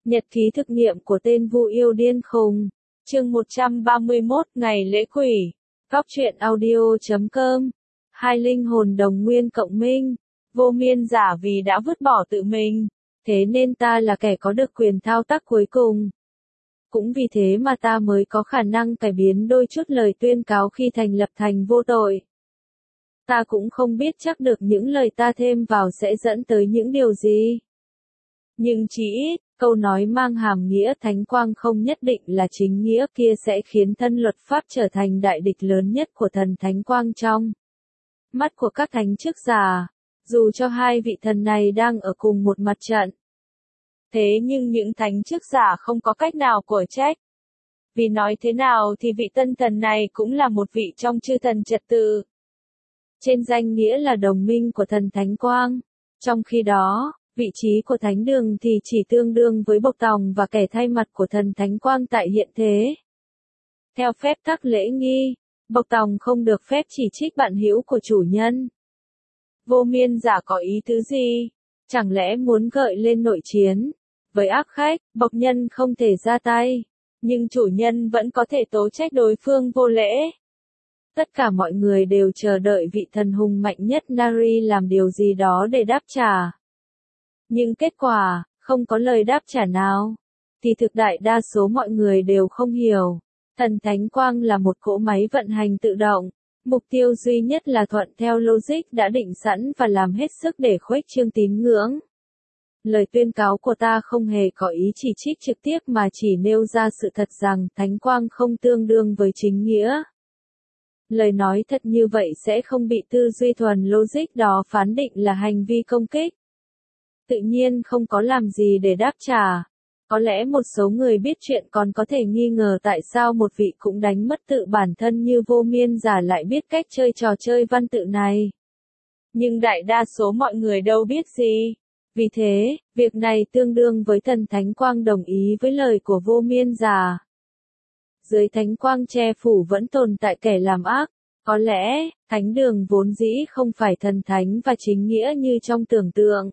Nhật ký thực nghiệm của tên Vu yêu điên khùng. Chương 131 Ngày lễ quỷ. Góc truyện audio.com. Hai linh hồn đồng nguyên cộng minh. Vô miên giả vì đã vứt bỏ tự mình, thế nên ta là kẻ có được quyền thao tác cuối cùng. Cũng vì thế mà ta mới có khả năng cải biến đôi chút lời tuyên cáo khi thành lập thành vô tội. Ta cũng không biết chắc được những lời ta thêm vào sẽ dẫn tới những điều gì. Nhưng chỉ ít, câu nói mang hàm nghĩa thánh quang không nhất định là chính nghĩa kia sẽ khiến thân luật pháp trở thành đại địch lớn nhất của thần thánh quang trong mắt của các thánh chức giả, dù cho hai vị thần này đang ở cùng một mặt trận. Thế nhưng những thánh chức giả không có cách nào của trách. Vì nói thế nào thì vị tân thần này cũng là một vị trong chư thần trật tự. Trên danh nghĩa là đồng minh của thần thánh quang. Trong khi đó, vị trí của thánh đường thì chỉ tương đương với bộc tòng và kẻ thay mặt của thần thánh quang tại hiện thế. Theo phép tắc lễ nghi, bộc tòng không được phép chỉ trích bạn hữu của chủ nhân. Vô miên giả có ý tứ gì? Chẳng lẽ muốn gợi lên nội chiến? Với ác khách, bộc nhân không thể ra tay, nhưng chủ nhân vẫn có thể tố trách đối phương vô lễ. Tất cả mọi người đều chờ đợi vị thần hùng mạnh nhất Nari làm điều gì đó để đáp trả. Nhưng kết quả, không có lời đáp trả nào. Thì thực đại đa số mọi người đều không hiểu. Thần thánh quang là một cỗ máy vận hành tự động. Mục tiêu duy nhất là thuận theo logic đã định sẵn và làm hết sức để khuếch trương tín ngưỡng. Lời tuyên cáo của ta không hề có ý chỉ trích trực tiếp mà chỉ nêu ra sự thật rằng thánh quang không tương đương với chính nghĩa. Lời nói thật như vậy sẽ không bị tư duy thuần logic đó phán định là hành vi công kích. Tự nhiên không có làm gì để đáp trả. Có lẽ một số người biết chuyện còn có thể nghi ngờ tại sao một vị cũng đánh mất tự bản thân như vô miên giả lại biết cách chơi trò chơi văn tự này. Nhưng đại đa số mọi người đâu biết gì. Vì thế, việc này tương đương với thần thánh quang đồng ý với lời của vô miên giả. Dưới thánh quang che phủ vẫn tồn tại kẻ làm ác. Có lẽ, thánh đường vốn dĩ không phải thần thánh và chính nghĩa như trong tưởng tượng.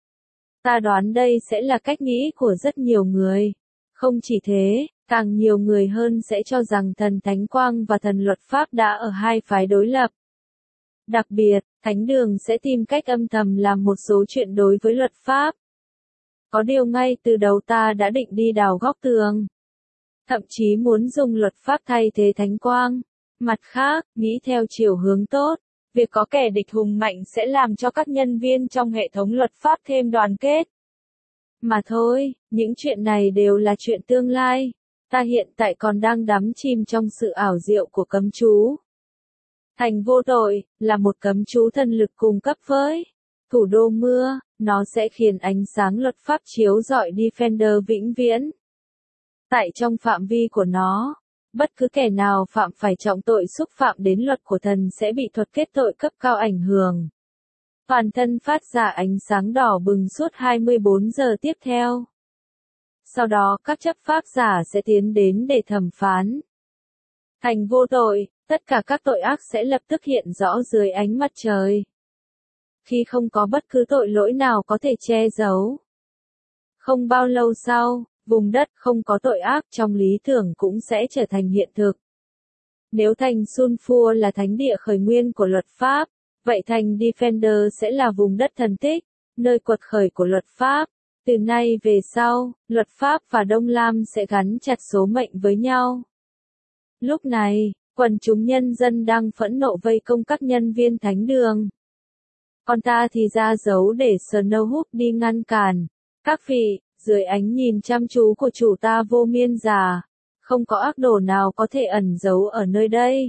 Ta đoán đây sẽ là cách nghĩ của rất nhiều người. Không chỉ thế, càng nhiều người hơn sẽ cho rằng thần thánh quang và thần luật pháp đã ở hai phái đối lập. Đặc biệt, thánh đường sẽ tìm cách âm thầm làm một số chuyện đối với luật pháp. Có điều ngay từ đầu ta đã định đi đào góc tường. Thậm chí muốn dùng luật pháp thay thế thánh quang. Mặt khác, nghĩ theo chiều hướng tốt. Việc có kẻ địch hùng mạnh sẽ làm cho các nhân viên trong hệ thống luật pháp thêm đoàn kết. Mà thôi, những chuyện này đều là chuyện tương lai. Ta hiện tại còn đang đắm chìm trong sự ảo diệu của cấm chú. Thành vô tội, là một cấm chú thần lực cung cấp với thủ đô mưa, nó sẽ khiến ánh sáng luật pháp chiếu rọi Defender vĩnh viễn. Tại trong phạm vi của nó, bất cứ kẻ nào phạm phải trọng tội xúc phạm đến luật của thần sẽ bị thuật kết tội cấp cao ảnh hưởng. Toàn thân phát ra ánh sáng đỏ bừng suốt 24 giờ tiếp theo. Sau đó các chấp pháp giả sẽ tiến đến để thẩm phán. Thành vô tội, tất cả các tội ác sẽ lập tức hiện rõ dưới ánh mặt trời. Khi không có bất cứ tội lỗi nào có thể che giấu. Không bao lâu sau, vùng đất không có tội ác trong lý tưởng cũng sẽ trở thành hiện thực. Nếu thành Sunfur là thánh địa khởi nguyên của luật pháp, vậy thành Defender sẽ là vùng đất thần tích, nơi quật khởi của luật pháp. Từ nay về sau, luật pháp và Đông Lam sẽ gắn chặt số mệnh với nhau. Lúc này, quần chúng nhân dân đang phẫn nộ vây công các nhân viên thánh đường. Còn ta thì ra dấu để Snowhoof đi ngăn cản. Các vị, dưới ánh nhìn chăm chú của chủ ta vô miên giả, không có ác đồ nào có thể ẩn giấu ở nơi đây.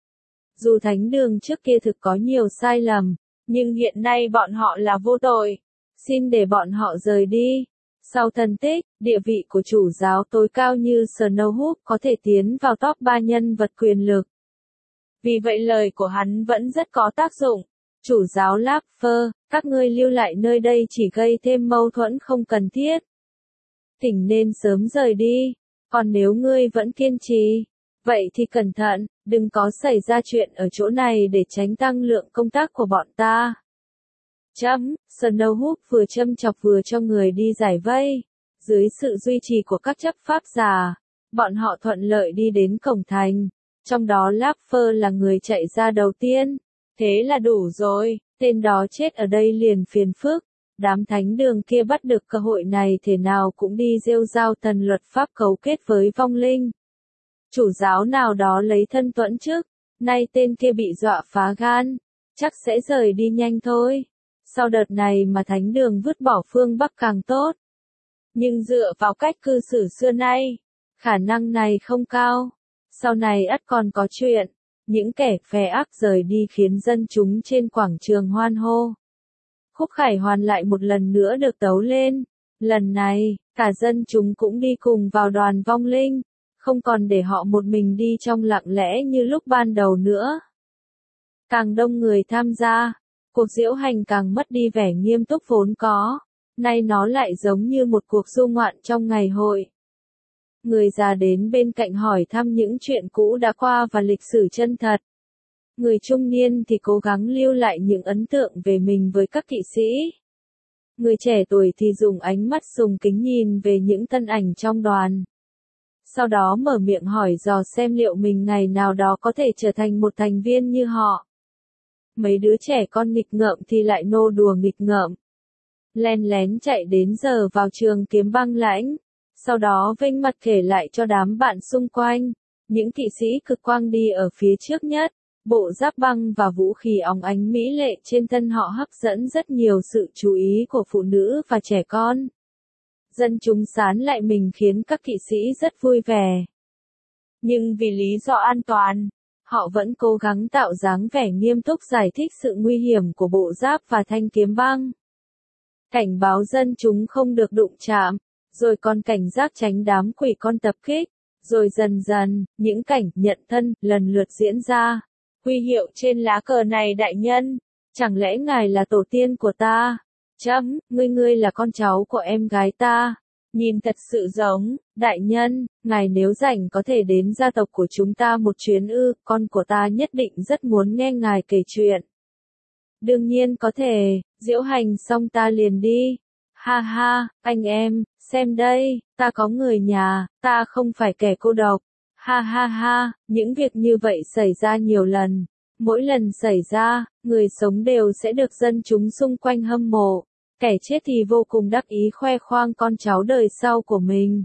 Dù thánh đường trước kia thực có nhiều sai lầm, nhưng hiện nay bọn họ là vô tội. Xin để bọn họ rời đi. Sau thần tích, địa vị của chủ giáo tối cao như Snowhoof có thể tiến vào top 3 nhân vật quyền lực. Vì vậy lời của hắn vẫn rất có tác dụng. Chủ giáo Lapfer, các ngươi lưu lại nơi đây chỉ gây thêm mâu thuẫn không cần thiết. Thỉnh nên sớm rời đi. Còn nếu ngươi vẫn kiên trì, vậy thì cẩn thận, đừng có xảy ra chuyện ở chỗ này để tránh tăng lượng công tác của bọn ta. Snowhoof vừa châm chọc vừa cho người đi giải vây. Dưới sự duy trì của các chấp pháp giả, bọn họ thuận lợi đi đến cổng thành, trong đó Lapfer là người chạy ra đầu tiên. Thế là đủ rồi, tên đó chết ở đây liền phiền phức. Đám thánh đường kia bắt được cơ hội này thế nào cũng đi rêu rao tần luật pháp cấu kết với vong linh. Chủ giáo nào đó lấy thân tuẫn chức, nay tên kia bị dọa phá gan, chắc sẽ rời đi nhanh thôi. Sau đợt này mà thánh đường vứt bỏ phương Bắc càng tốt. Nhưng dựa vào cách cư xử xưa nay, khả năng này không cao. Sau này ắt còn có chuyện, những kẻ phe ác rời đi khiến dân chúng trên quảng trường hoan hô. Khúc khải hoàn lại một lần nữa được tấu lên. Lần này, cả dân chúng cũng đi cùng vào đoàn vong linh, không còn để họ một mình đi trong lặng lẽ như lúc ban đầu nữa. Càng đông người tham gia, cuộc diễu hành càng mất đi vẻ nghiêm túc vốn có, nay nó lại giống như một cuộc du ngoạn trong ngày hội. Người già đến bên cạnh hỏi thăm những chuyện cũ đã qua và lịch sử chân thật. Người trung niên thì cố gắng lưu lại những ấn tượng về mình với các kỵ sĩ. Người trẻ tuổi thì dùng ánh mắt sùng kính nhìn về những thân ảnh trong đoàn. Sau đó mở miệng hỏi dò xem liệu mình ngày nào đó có thể trở thành một thành viên như họ. Mấy đứa trẻ con nghịch ngợm thì lại nô đùa nghịch ngợm. Len lén chạy đến giờ vào trường kiếm băng lãnh. Sau đó vênh mặt kể lại cho đám bạn xung quanh. Những kỵ sĩ cực quang đi ở phía trước nhất. Bộ giáp băng và vũ khí óng ánh mỹ lệ trên thân họ hấp dẫn rất nhiều sự chú ý của phụ nữ và trẻ con. Dân chúng sán lại mình khiến các kỵ sĩ rất vui vẻ. Nhưng vì lý do an toàn, họ vẫn cố gắng tạo dáng vẻ nghiêm túc giải thích sự nguy hiểm của bộ giáp và thanh kiếm băng. Cảnh báo dân chúng không được đụng chạm, rồi còn cảnh giác tránh đám quỷ con tập kích, rồi dần dần, những cảnh nhận thân lần lượt diễn ra. Huy hiệu trên lá cờ này đại nhân, chẳng lẽ ngài là tổ tiên của ta? Chấm, ngươi là con cháu của em gái ta. Nhìn thật sự giống, đại nhân, ngài nếu rảnh có thể đến gia tộc của chúng ta một chuyến ư, con của ta nhất định rất muốn nghe ngài kể chuyện. Đương nhiên có thể, diễu hành xong ta liền đi. Ha ha, anh em, xem đây, ta có người nhà, ta không phải kẻ cô độc. Ha ha ha, những việc như vậy xảy ra nhiều lần. Mỗi lần xảy ra, người sống đều sẽ được dân chúng xung quanh hâm mộ. Kẻ chết thì vô cùng đắc ý khoe khoang con cháu đời sau của mình.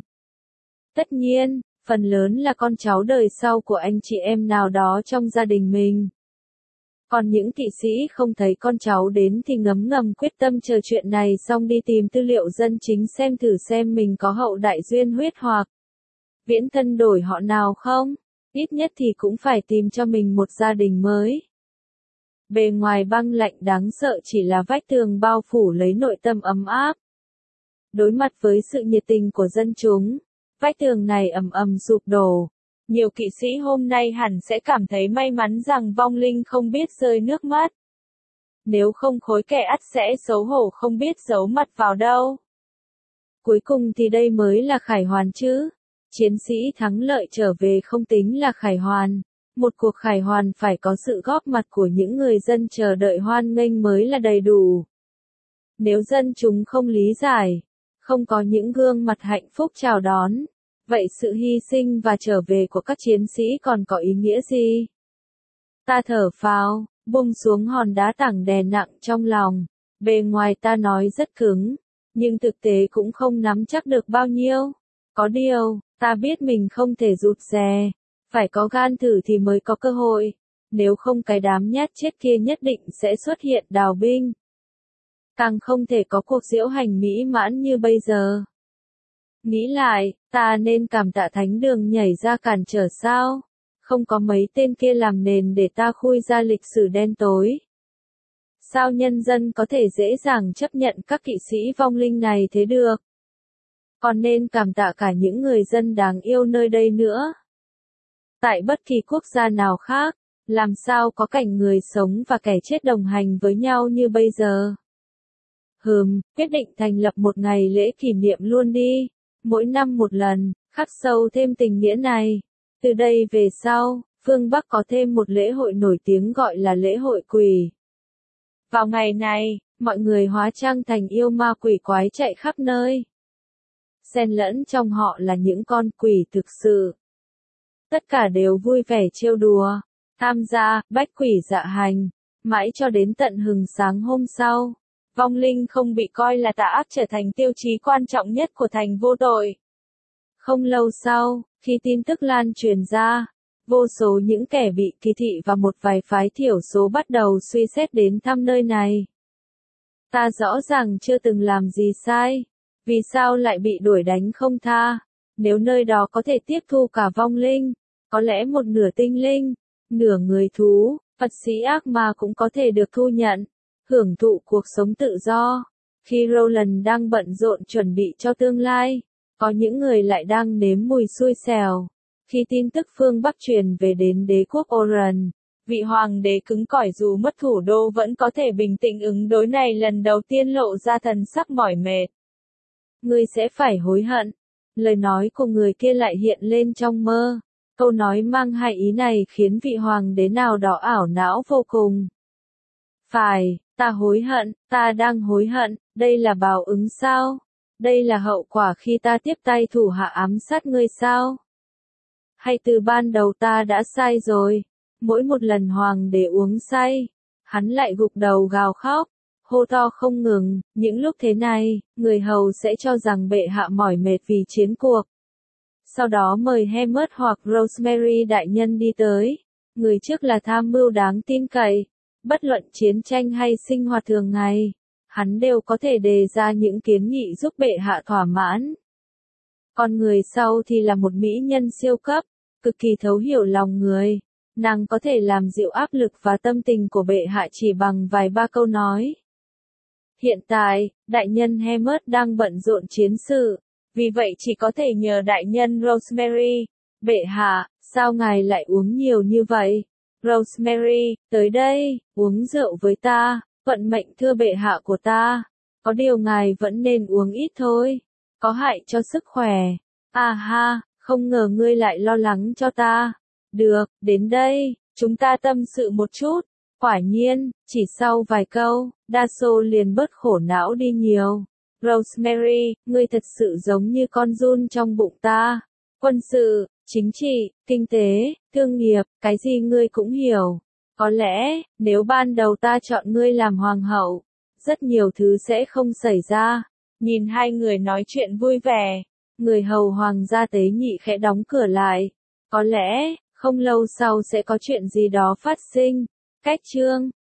Tất nhiên, phần lớn là con cháu đời sau của anh chị em nào đó trong gia đình mình. Còn những kỵ sĩ không thấy con cháu đến thì ngấm ngầm quyết tâm chờ chuyện này xong đi tìm tư liệu dân chính xem thử xem mình có hậu đại duyên huyết hoặc viễn thân đổi họ nào không, ít nhất thì cũng phải tìm cho mình một gia đình mới. Bề ngoài băng lạnh đáng sợ chỉ là vách tường bao phủ lấy nội tâm ấm áp. Đối mặt với sự nhiệt tình của dân chúng, vách tường này ầm ầm sụp đổ. Nhiều kỵ sĩ hôm nay hẳn sẽ cảm thấy may mắn rằng vong linh không biết rơi nước mắt. Nếu không khối kẻ ắt sẽ xấu hổ không biết giấu mặt vào đâu. Cuối cùng thì đây mới là khải hoàn chứ. Chiến sĩ thắng lợi trở về không tính là khải hoàn. Một cuộc khải hoàn phải có sự góp mặt của những người dân chờ đợi hoan nghênh mới là đầy đủ. Nếu dân chúng không lý giải, không có những gương mặt hạnh phúc chào đón, vậy sự hy sinh và trở về của các chiến sĩ còn có ý nghĩa gì? Ta thở phào, buông xuống hòn đá tảng đè nặng trong lòng. Bề ngoài ta nói rất cứng, nhưng thực tế cũng không nắm chắc được bao nhiêu. Có điều, ta biết mình không thể rụt rè. Phải có gan thử thì mới có cơ hội. Nếu không cái đám nhát chết kia nhất định sẽ xuất hiện đào binh. Càng không thể có cuộc diễu hành mỹ mãn như bây giờ. Nghĩ lại, ta nên cảm tạ thánh đường nhảy ra cản trở sao? Không có mấy tên kia làm nền để ta khui ra lịch sử đen tối. Sao nhân dân có thể dễ dàng chấp nhận các kỵ sĩ vong linh này thế được? Còn nên cảm tạ cả những người dân đáng yêu nơi đây nữa. Tại bất kỳ quốc gia nào khác, làm sao có cảnh người sống và kẻ chết đồng hành với nhau như bây giờ? Quyết định thành lập một ngày lễ kỷ niệm luôn đi. Mỗi năm một lần, khắc sâu thêm tình nghĩa này. Từ đây về sau, phương Bắc có thêm một lễ hội nổi tiếng gọi là lễ hội quỷ. Vào ngày này, mọi người hóa trang thành yêu ma quỷ quái chạy khắp nơi. xen lẫn trong họ là những con quỷ thực sự. Tất cả đều vui vẻ trêu đùa, tham gia, bách quỷ dạ hành, mãi cho đến tận hừng sáng hôm sau. Vong linh không bị coi là tà ác trở thành tiêu chí quan trọng nhất của thành vô tội. Không lâu sau, khi tin tức lan truyền ra, vô số những kẻ bị kỳ thị và một vài phái thiểu số bắt đầu suy xét đến thăm nơi này. Ta rõ ràng chưa từng làm gì sai, vì sao lại bị đuổi đánh không tha? Nếu nơi đó có thể tiếp thu cả vong linh, có lẽ một nửa tinh linh, nửa người thú, Phật sĩ ác ma cũng có thể được thu nhận, hưởng thụ cuộc sống tự do. Khi Roland đang bận rộn chuẩn bị cho tương lai, có những người lại đang nếm mùi xui xẻo. Khi tin tức phương Bắc truyền về đến đế quốc Oran, vị hoàng đế cứng cỏi dù mất thủ đô vẫn có thể bình tĩnh ứng đối này lần đầu tiên lộ ra thần sắc mỏi mệt. Ngươi sẽ phải hối hận. Lời nói của người kia lại hiện lên trong mơ. Câu nói mang hai ý này khiến vị hoàng đế nào đó ảo não vô cùng. Phải, ta hối hận, ta đang hối hận, đây là báo ứng sao? Đây là hậu quả khi ta tiếp tay thủ hạ ám sát ngươi sao? Hay từ ban đầu ta đã sai rồi? Mỗi một lần hoàng đế uống say, hắn lại gục đầu gào khóc, hô to không ngừng. Những lúc thế này, người hầu sẽ cho rằng bệ hạ mỏi mệt vì chiến cuộc. Sau đó mời Hermes hoặc Rosemary đại nhân đi tới. Người trước là tham mưu đáng tin cậy. Bất luận chiến tranh hay sinh hoạt thường ngày, hắn đều có thể đề ra những kiến nghị giúp bệ hạ thỏa mãn. Còn người sau thì là một mỹ nhân siêu cấp, cực kỳ thấu hiểu lòng người. Nàng có thể làm dịu áp lực và tâm tình của bệ hạ chỉ bằng vài ba câu nói. Hiện tại, đại nhân Hermes đang bận rộn chiến sự, vì vậy chỉ có thể nhờ đại nhân Rosemary. Bệ hạ, sao ngài lại uống nhiều như vậy? Rosemary, tới đây, uống rượu với ta, vận mệnh thưa bệ hạ của ta. Có điều ngài vẫn nên uống ít thôi, có hại cho sức khỏe. À ha, không ngờ ngươi lại lo lắng cho ta. Được, đến đây, chúng ta tâm sự một chút. Quả nhiên, chỉ sau vài câu, Dasso liền bớt khổ não đi nhiều. Rosemary, ngươi thật sự giống như con giun trong bụng ta. Quân sự, chính trị, kinh tế, thương nghiệp, cái gì ngươi cũng hiểu. Có lẽ, nếu ban đầu ta chọn ngươi làm hoàng hậu, rất nhiều thứ sẽ không xảy ra. Nhìn hai người nói chuyện vui vẻ, người hầu hoàng gia tế nhị khẽ đóng cửa lại. Có lẽ, không lâu sau sẽ có chuyện gì đó phát sinh. Cách chương